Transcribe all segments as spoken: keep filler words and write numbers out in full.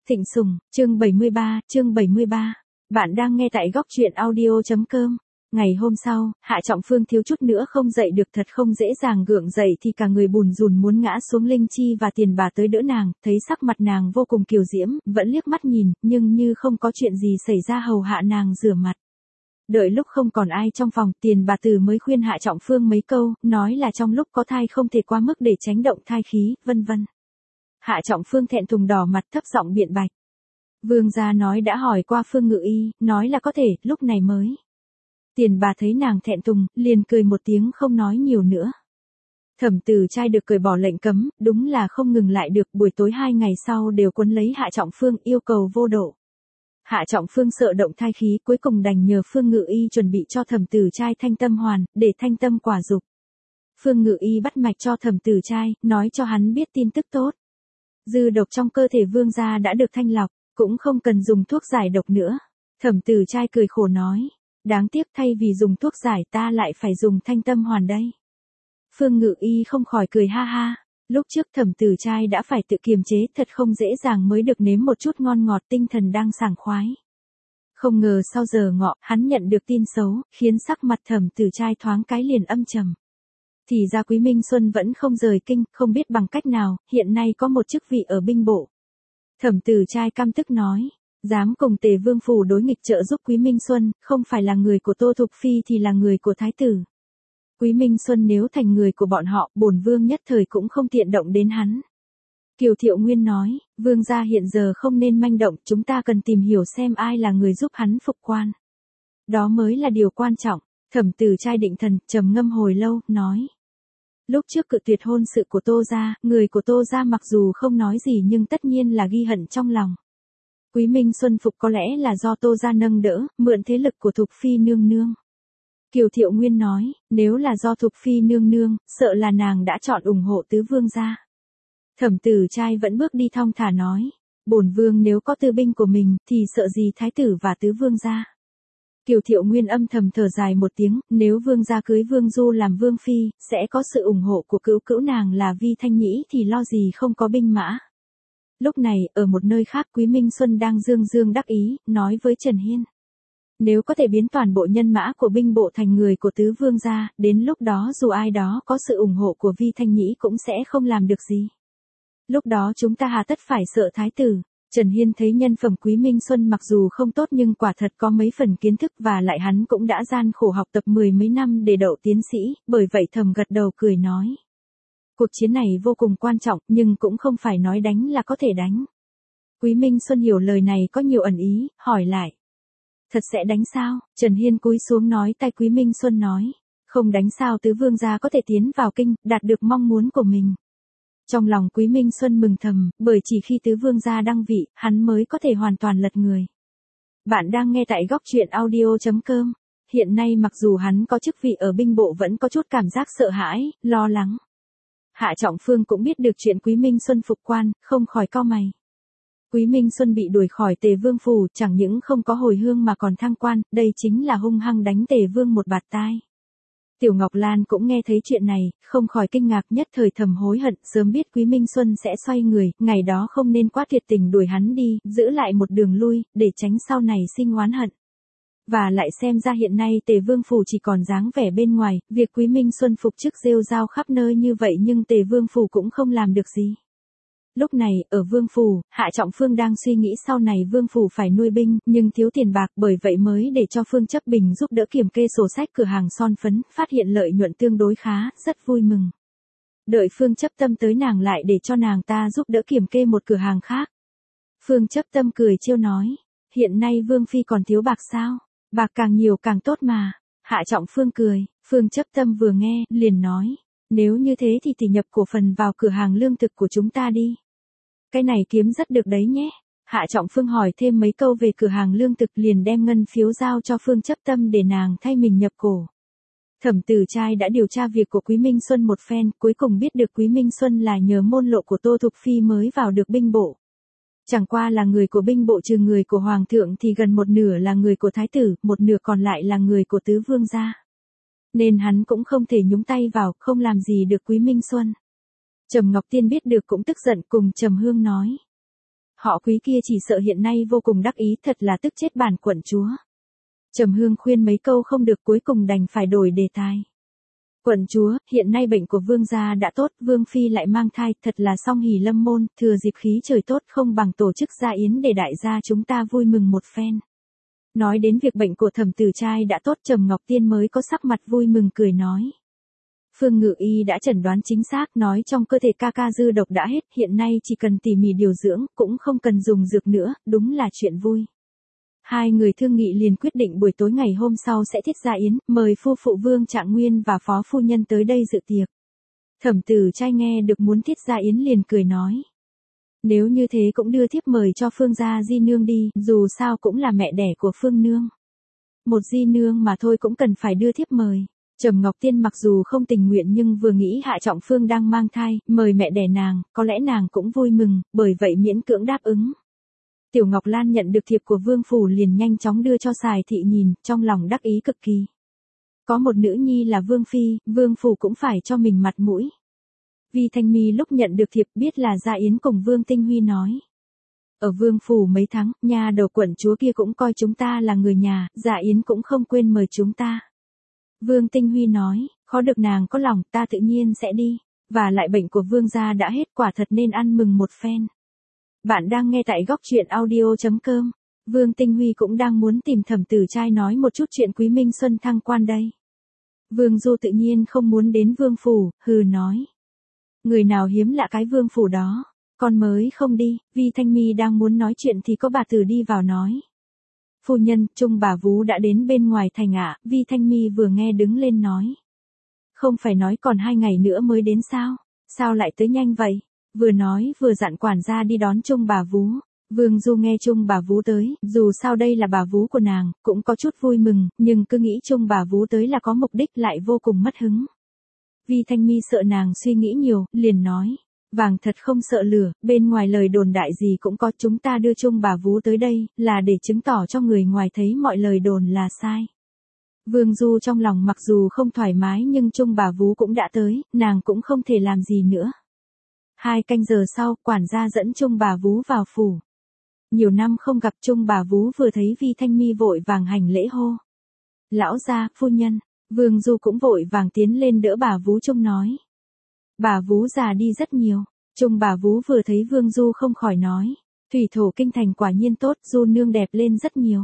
Thịnh Sùng, chương bảy mươi ba, chương bảy mươi ba. Bạn đang nghe tại góc truyện audio.com. Ngày hôm sau, Hạ Trọng Phương thiếu chút nữa không dậy được, thật không dễ dàng gượng dậy thì cả người bùn rùn muốn ngã xuống. Linh Chi và Tiền Bà tới đỡ nàng, thấy sắc mặt nàng vô cùng kiều diễm, vẫn liếc mắt nhìn, nhưng như không có chuyện gì xảy ra hầu hạ nàng rửa mặt. Đợi lúc không còn ai trong phòng, Tiền Bà Tử mới khuyên Hạ Trọng Phương mấy câu, nói là trong lúc có thai không thể quá mức để tránh động thai khí, vân vân. Hạ Trọng Phương thẹn thùng đỏ mặt thấp giọng biện bạch. Vương gia nói đã hỏi qua Phương Ngự Y, nói là có thể, lúc này mới. Tiền Bà thấy nàng thẹn thùng, liền cười một tiếng không nói nhiều nữa. Thẩm Tử Trai được cởi bỏ lệnh cấm, đúng là không ngừng lại được, buổi tối hai ngày sau đều quấn lấy Hạ Trọng Phương, yêu cầu vô độ. Hạ Trọng Phương sợ động thai khí, cuối cùng đành nhờ Phương Ngự Y chuẩn bị cho Thẩm Tử Trai thanh tâm hoàn, để thanh tâm quả dục. Phương Ngự Y bắt mạch cho Thẩm Tử Trai, nói cho hắn biết tin tức tốt. Dư độc trong cơ thể vương gia đã được thanh lọc, cũng không cần dùng thuốc giải độc nữa. Thẩm Tử Trai cười khổ nói, đáng tiếc thay vì dùng thuốc giải ta lại phải dùng thanh tâm hoàn đây. Phương Ngự Y không khỏi cười ha ha, lúc trước Thẩm Tử Trai đã phải tự kiềm chế, thật không dễ dàng mới được nếm một chút ngon ngọt, tinh thần đang sảng khoái. Không ngờ sau giờ ngọ, hắn nhận được tin xấu, khiến sắc mặt Thẩm Tử Trai thoáng cái liền âm trầm. Thì ra Quý Minh Xuân vẫn không rời kinh, không biết bằng cách nào, hiện nay có một chức vị ở binh bộ. Thẩm Tử Trai căm tức nói, dám cùng Tề Vương phủ đối nghịch trợ giúp Quý Minh Xuân, không phải là người của Tô Thục Phi thì là người của Thái tử. Quý Minh Xuân nếu thành người của bọn họ, bổn vương nhất thời cũng không tiện động đến hắn. Kiều Thiệu Nguyên nói, vương gia hiện giờ không nên manh động, chúng ta cần tìm hiểu xem ai là người giúp hắn phục quan. Đó mới là điều quan trọng. Thẩm Tử Trai định thần, trầm ngâm hồi lâu, nói. Lúc trước cự tuyệt hôn sự của Tô gia, người của Tô gia mặc dù không nói gì nhưng tất nhiên là ghi hận trong lòng. Quý Minh Xuân phục có lẽ là do Tô gia nâng đỡ, mượn thế lực của Thục Phi nương nương. Kiều Thiệu Nguyên nói, nếu là do Thục Phi nương nương, sợ là nàng đã chọn ủng hộ tứ vương gia. Thẩm Tử Trai vẫn bước đi thong thả nói, bổn vương nếu có tư binh của mình, thì sợ gì thái tử và tứ vương gia. Kiều Thiệu Nguyên âm thầm thở dài một tiếng, nếu vương gia cưới Vương Du làm vương phi, sẽ có sự ủng hộ của cữu cữu nàng là Vi Thanh Nhĩ thì lo gì không có binh mã. Lúc này, ở một nơi khác Quý Minh Xuân đang dương dương đắc ý, nói với Trần Hiên. Nếu có thể biến toàn bộ nhân mã của binh bộ thành người của tứ vương gia, đến lúc đó dù ai đó có sự ủng hộ của Vi Thanh Nhĩ cũng sẽ không làm được gì. Lúc đó chúng ta hà tất phải sợ thái tử. Trần Hiên thấy nhân phẩm Quý Minh Xuân mặc dù không tốt nhưng quả thật có mấy phần kiến thức và lại hắn cũng đã gian khổ học tập mười mấy năm để đậu tiến sĩ, bởi vậy thầm gật đầu cười nói. Cuộc chiến này vô cùng quan trọng nhưng cũng không phải nói đánh là có thể đánh. Quý Minh Xuân hiểu lời này có nhiều ẩn ý, hỏi lại. Thật sẽ đánh sao? Trần Hiên cúi xuống nói tay Quý Minh Xuân nói. Không đánh sao tứ vương gia có thể tiến vào kinh, đạt được mong muốn của mình. Trong lòng Quý Minh Xuân mừng thầm, bởi chỉ khi tứ vương gia đăng vị, hắn mới có thể hoàn toàn lật người. Bạn đang nghe tại góc truyện audio.com. Hiện nay mặc dù hắn có chức vị ở binh bộ vẫn có chút cảm giác sợ hãi, lo lắng. Hạ Trọng Phương cũng biết được chuyện Quý Minh Xuân phục quan, không khỏi cau mày. Quý Minh Xuân bị đuổi khỏi Tề Vương phủ, chẳng những không có hồi hương mà còn thăng quan, đây chính là hung hăng đánh Tề Vương một bạt tai. Tiểu Ngọc Lan cũng nghe thấy chuyện này, không khỏi kinh ngạc, nhất thời thầm hối hận, sớm biết Quý Minh Xuân sẽ xoay người, ngày đó không nên quá tuyệt tình đuổi hắn đi, giữ lại một đường lui, để tránh sau này sinh oán hận. Và lại xem ra hiện nay Tề Vương phủ chỉ còn dáng vẻ bên ngoài, việc Quý Minh Xuân phục chức rêu rao khắp nơi như vậy nhưng Tề Vương phủ cũng không làm được gì. Lúc này, ở Vương phủ, Hạ Trọng Phương đang suy nghĩ sau này Vương phủ phải nuôi binh, nhưng thiếu tiền bạc, bởi vậy mới để cho Phương Chấp Bình giúp đỡ kiểm kê sổ sách cửa hàng son phấn, phát hiện lợi nhuận tương đối khá, rất vui mừng. Đợi Phương Chấp Tâm tới nàng lại để cho nàng ta giúp đỡ kiểm kê một cửa hàng khác. Phương Chấp Tâm cười trêu nói, hiện nay Vương phi còn thiếu bạc sao? Bạc càng nhiều càng tốt mà. Hạ Trọng Phương cười, Phương Chấp Tâm vừa nghe, liền nói, nếu như thế thì tỷ nhập cổ phần vào cửa hàng lương thực của chúng ta đi. Cái này kiếm rất được đấy nhé. Hạ Trọng Phương hỏi thêm mấy câu về cửa hàng lương thực liền đem ngân phiếu giao cho Phương Chấp Tâm để nàng thay mình nhập cổ. Thẩm Tử Trai đã điều tra việc của Quý Minh Xuân một phen, cuối cùng biết được Quý Minh Xuân là nhờ môn lộ của Tô Thục Phi mới vào được binh bộ. Chẳng qua là người của binh bộ trừ người của Hoàng thượng thì gần một nửa là người của Thái tử, một nửa còn lại là người của tứ vương gia. Nên hắn cũng không thể nhúng tay vào, không làm gì được Quý Minh Xuân. Trầm Ngọc Tiên biết được cũng tức giận cùng Trầm Hương nói. Họ Quý kia chỉ sợ hiện nay vô cùng đắc ý, thật là tức chết bản quận chúa. Trầm Hương khuyên mấy câu không được, cuối cùng đành phải đổi đề tài. Quận chúa, hiện nay bệnh của vương gia đã tốt, vương phi lại mang thai, thật là song hỷ lâm môn, thừa dịp khí trời tốt không bằng tổ chức gia yến để đại gia chúng ta vui mừng một phen. Nói đến việc bệnh của Thẩm Tử Trai đã tốt, Trầm Ngọc Tiên mới có sắc mặt vui mừng cười nói. Phương Ngự Y đã chẩn đoán chính xác, nói trong cơ thể ca ca dư độc đã hết, hiện nay chỉ cần tỉ mỉ điều dưỡng, cũng không cần dùng dược nữa, đúng là chuyện vui. Hai người thương nghị liền quyết định buổi tối ngày hôm sau sẽ thiết gia yến, mời phu phụ Vương Trạng Nguyên và phó phu nhân tới đây dự tiệc. Thẩm Tử Trai nghe được muốn thiết gia yến liền cười nói. Nếu như thế cũng đưa thiếp mời cho Phương gia di nương đi, dù sao cũng là mẹ đẻ của Phương nương. Một di nương mà thôi cũng cần phải đưa thiếp mời. Trầm Ngọc Tiên mặc dù không tình nguyện nhưng vừa nghĩ Hạ Trọng Phương đang mang thai, mời mẹ đẻ nàng, có lẽ nàng cũng vui mừng, bởi vậy miễn cưỡng đáp ứng. Tiểu Ngọc Lan nhận được thiệp của Vương phủ liền nhanh chóng đưa cho Sài Thị nhìn, trong lòng đắc ý cực kỳ. Có một nữ nhi là Vương phi, Vương phủ cũng phải cho mình mặt mũi. Vi Thanh Mi lúc nhận được thiệp biết là gia yến cùng Vương Tinh Huy nói. Ở Vương phủ mấy tháng, nhà đầu quận chúa kia cũng coi chúng ta là người nhà, gia yến cũng không quên mời chúng ta. Vương Tinh Huy nói, khó được nàng có lòng, ta tự nhiên sẽ đi, và lại bệnh của Vương gia đã hết, quả thật nên ăn mừng một phen. Bạn đang nghe tại góc truyện audio chấm com. Vương Tinh Huy cũng đang muốn tìm Thẩm Tử Trai nói một chút chuyện Quý Minh Xuân thăng quan đây. Vương Du tự nhiên không muốn đến Vương phủ, hừ nói. Người nào hiếm lạ cái Vương phủ đó, con mới không đi. Vi Thanh Mi đang muốn nói chuyện thì có bà tử đi vào nói. Phu nhân, Trung bà vú đã đến bên ngoài thành ạ. Vi Thanh Mi vừa nghe đứng lên nói. Không phải nói còn hai ngày nữa mới đến sao? Sao lại tới nhanh vậy? Vừa nói vừa dặn quản gia đi đón Trung bà vú. Vương Du nghe Trung bà vú tới, dù sao đây là bà vú của nàng, cũng có chút vui mừng, nhưng cứ nghĩ Trung bà vú tới là có mục đích lại vô cùng mất hứng. Vi Thanh Mi sợ nàng suy nghĩ nhiều, liền nói. Vàng thật không sợ lửa, bên ngoài lời đồn đại gì cũng có, chúng ta đưa Trung bà vú tới đây, là để chứng tỏ cho người ngoài thấy mọi lời đồn là sai. Vương Du trong lòng mặc dù không thoải mái nhưng Trung bà vú cũng đã tới, nàng cũng không thể làm gì nữa. Hai canh giờ sau, quản gia dẫn Trung bà vú vào phủ. Nhiều năm không gặp, Trung bà vú vừa thấy Vi Thanh Mi vội vàng hành lễ hô. Lão gia, phu nhân. Vương Du cũng vội vàng tiến lên đỡ bà vú Trung nói. Bà vú già đi rất nhiều. Trung bà vú vừa thấy Vương Du không khỏi nói. Thủy thổ kinh thành quả nhiên tốt, Du nương đẹp lên rất nhiều.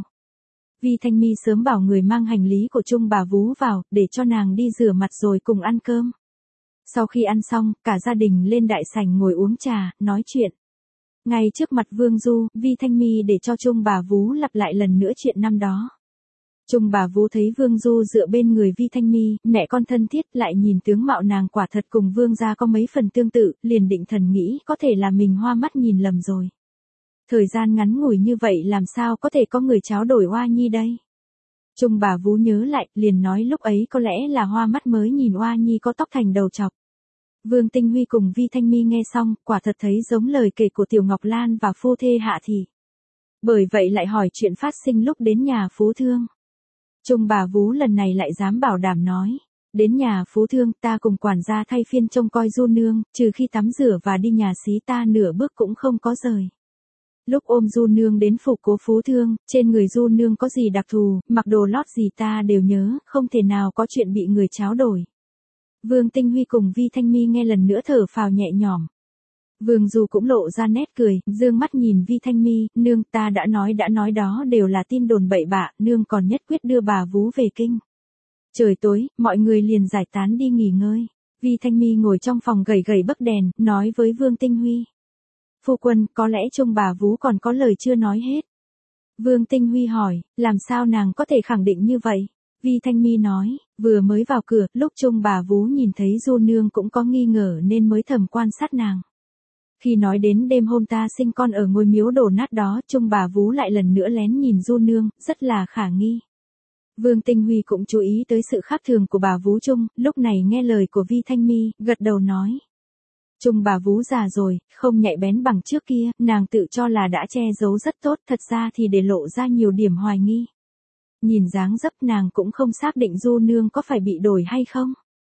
Vi Thanh Mi sớm bảo người mang hành lý của Trung bà vú vào, để cho nàng đi rửa mặt rồi cùng ăn cơm. Sau khi ăn xong, cả gia đình lên đại sảnh ngồi uống trà, nói chuyện. Ngay trước mặt Vương Du, Vi Thanh Mi để cho Trung bà vú lặp lại lần nữa chuyện năm đó. Trung bà vú thấy Vương Du dựa bên người Vi Thanh Mi, mẹ con thân thiết, lại nhìn tướng mạo nàng quả thật cùng Vương gia có mấy phần tương tự, liền định thần nghĩ có thể là mình hoa mắt nhìn lầm rồi. Thời gian ngắn ngủi như vậy làm sao có thể có người tráo đổi Oa Nhi đây? Trung bà vú nhớ lại, liền nói lúc ấy có lẽ là hoa mắt mới nhìn Oa Nhi có tóc thành đầu chọc. Vương Tinh Huy cùng Vi Thanh Mi nghe xong, quả thật thấy giống lời kể của Tiểu Ngọc Lan và phu thê Hạ Thị. Bởi vậy lại hỏi chuyện phát sinh lúc đến nhà Phú Thương. Trung bà vú lần này lại dám bảo đảm nói. Đến nhà Phú Thương ta cùng quản gia thay phiên trông coi Du nương, trừ khi tắm rửa và đi nhà xí ta nửa bước cũng không có rời. Lúc ôm Du nương đến phủ cố Phú Thương, trên người Du nương có gì đặc thù, mặc đồ lót gì ta đều nhớ, không thể nào có chuyện bị người tráo đổi. Vương Tinh Huy cùng Vi Thanh Mi nghe lần nữa thở phào nhẹ nhõm. Vương Du cũng lộ ra nét cười, dương mắt nhìn Vi Thanh Mi, nương ta đã nói đã nói đó đều là tin đồn bậy bạ, nương còn nhất quyết đưa bà vú về kinh. Trời tối, mọi người liền giải tán đi nghỉ ngơi. Vi Thanh Mi ngồi trong phòng gầy gầy bấc đèn, nói với Vương Tinh Huy. Phu quân, có lẽ Trung bà vú còn có lời chưa nói hết. Vương Tinh Huy hỏi, làm sao nàng có thể khẳng định như vậy? Vi Thanh Mi nói, vừa mới vào cửa, lúc Trung bà vú nhìn thấy Du nương cũng có nghi ngờ nên mới thầm quan sát nàng. Khi nói đến đêm hôm ta sinh con ở ngôi miếu đổ nát đó, Trung bà vú lại lần nữa lén nhìn Du nương, rất là khả nghi. Vương Tinh Huy cũng chú ý tới sự khác thường của bà vú Trung, lúc này nghe lời của Vi Thanh Mi, gật đầu nói. Trung bà vú già rồi, không nhạy bén bằng trước kia, nàng tự cho là đã che giấu rất tốt, thật ra thì để lộ ra nhiều điểm hoài nghi. Nhìn dáng dấp nàng cũng không xác định Du nương có phải bị đổi hay không.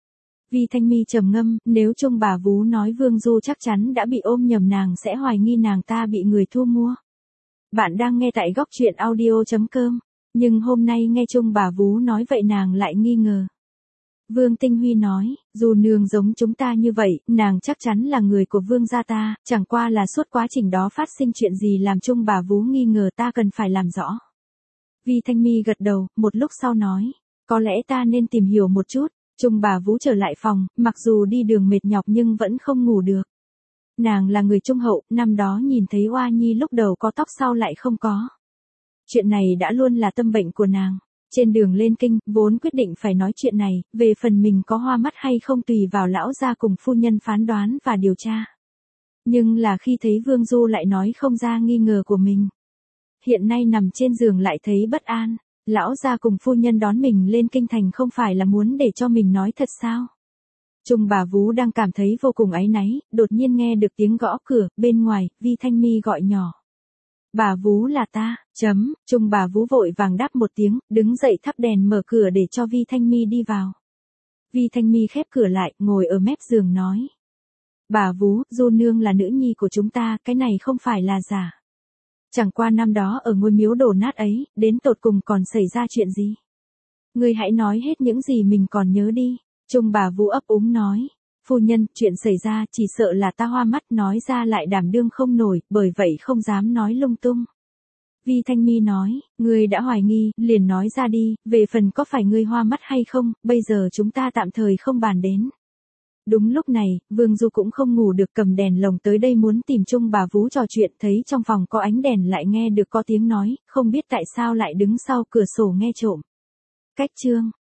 Vi Thanh Mi trầm ngâm, nếu Trung bà vú nói Vương Du chắc chắn đã bị ôm nhầm nàng sẽ hoài nghi nàng ta bị người thu mua. Bạn đang nghe tại góc truyện audio chấm com, nhưng hôm nay nghe Trung bà vú nói vậy nàng lại nghi ngờ. Vương Tinh Huy nói, dù nương giống chúng ta như vậy, nàng chắc chắn là người của Vương gia ta, chẳng qua là suốt quá trình đó phát sinh chuyện gì làm Trung bà vú nghi ngờ ta cần phải làm rõ. Vi Thanh Mi gật đầu, một lúc sau nói, có lẽ ta nên tìm hiểu một chút. Trung bà vú trở lại phòng, mặc dù đi đường mệt nhọc nhưng vẫn không ngủ được. Nàng là người trung hậu, năm đó nhìn thấy Oa Nhi lúc đầu có tóc sau lại không có. Chuyện này đã luôn là tâm bệnh của nàng. Trên đường lên kinh, vốn quyết định phải nói chuyện này, về phần mình có hoa mắt hay không tùy vào lão gia cùng phu nhân phán đoán và điều tra. Nhưng là khi thấy Vương Du lại nói không ra nghi ngờ của mình. Hiện nay nằm trên giường lại thấy bất an. Lão gia cùng phu nhân đón mình lên kinh thành không phải là muốn để cho mình nói thật sao? Trung bà vú đang cảm thấy vô cùng áy náy, đột nhiên nghe được tiếng gõ cửa, bên ngoài, Vi Thanh Mi gọi nhỏ. Bà vú là ta, chấm, Trung bà vú vội vàng đáp một tiếng, đứng dậy thắp đèn mở cửa để cho Vi Thanh Mi đi vào. Vi Thanh Mi khép cửa lại, ngồi ở mép giường nói. Bà vú, Du nương là nữ nhi của chúng ta, cái này không phải là giả. Chẳng qua năm đó ở ngôi miếu đổ nát ấy, đến tột cùng còn xảy ra chuyện gì? Ngươi hãy nói hết những gì mình còn nhớ đi. Trung bà vú ấp úng nói. Phu nhân, chuyện xảy ra chỉ sợ là ta hoa mắt nói ra lại đảm đương không nổi, bởi vậy không dám nói lung tung. Vi Thanh Mi nói, ngươi đã hoài nghi, liền nói ra đi, về phần có phải ngươi hoa mắt hay không, bây giờ chúng ta tạm thời không bàn đến. Đúng lúc này, Vương Du cũng không ngủ được cầm đèn lồng tới đây muốn tìm Trung bà vú trò chuyện thấy trong phòng có ánh đèn lại nghe được có tiếng nói, không biết tại sao lại đứng sau cửa sổ nghe trộm. Cách chương